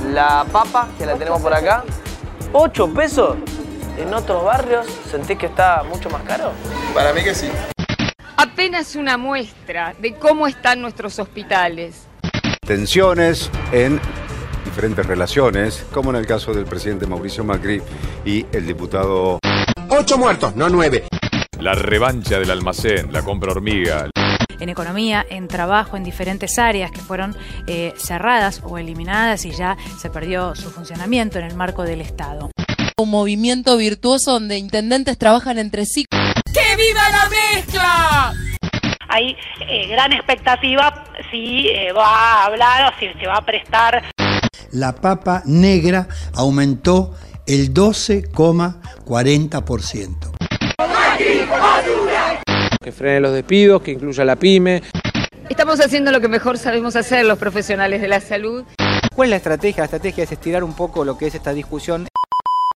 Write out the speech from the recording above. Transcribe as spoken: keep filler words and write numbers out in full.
La papa, que la tenemos por acá, ocho pesos. En otros barrios, ¿sentís que está mucho más caro? Para mí que sí. Apenas una muestra de cómo están nuestros hospitales. Tensiones en diferentes relaciones, como en el caso del presidente Mauricio Macri y el diputado... Ocho muertos, no nueve. La revancha del almacén, la compra hormiga. En economía, en trabajo, en diferentes áreas que fueron eh, cerradas o eliminadas y ya se perdió su funcionamiento en el marco del Estado. Un movimiento virtuoso donde intendentes trabajan entre sí. ¡Que viva la mezcla! Hay eh, gran expectativa si eh, va a hablar o si se va a prestar. La papa negra aumentó el doce coma cuarenta por ciento. Que frene los despidos, que incluya la pyme. Estamos haciendo lo que mejor sabemos hacer los profesionales de la salud. ¿Cuál es la estrategia? La estrategia es estirar un poco lo que es esta discusión.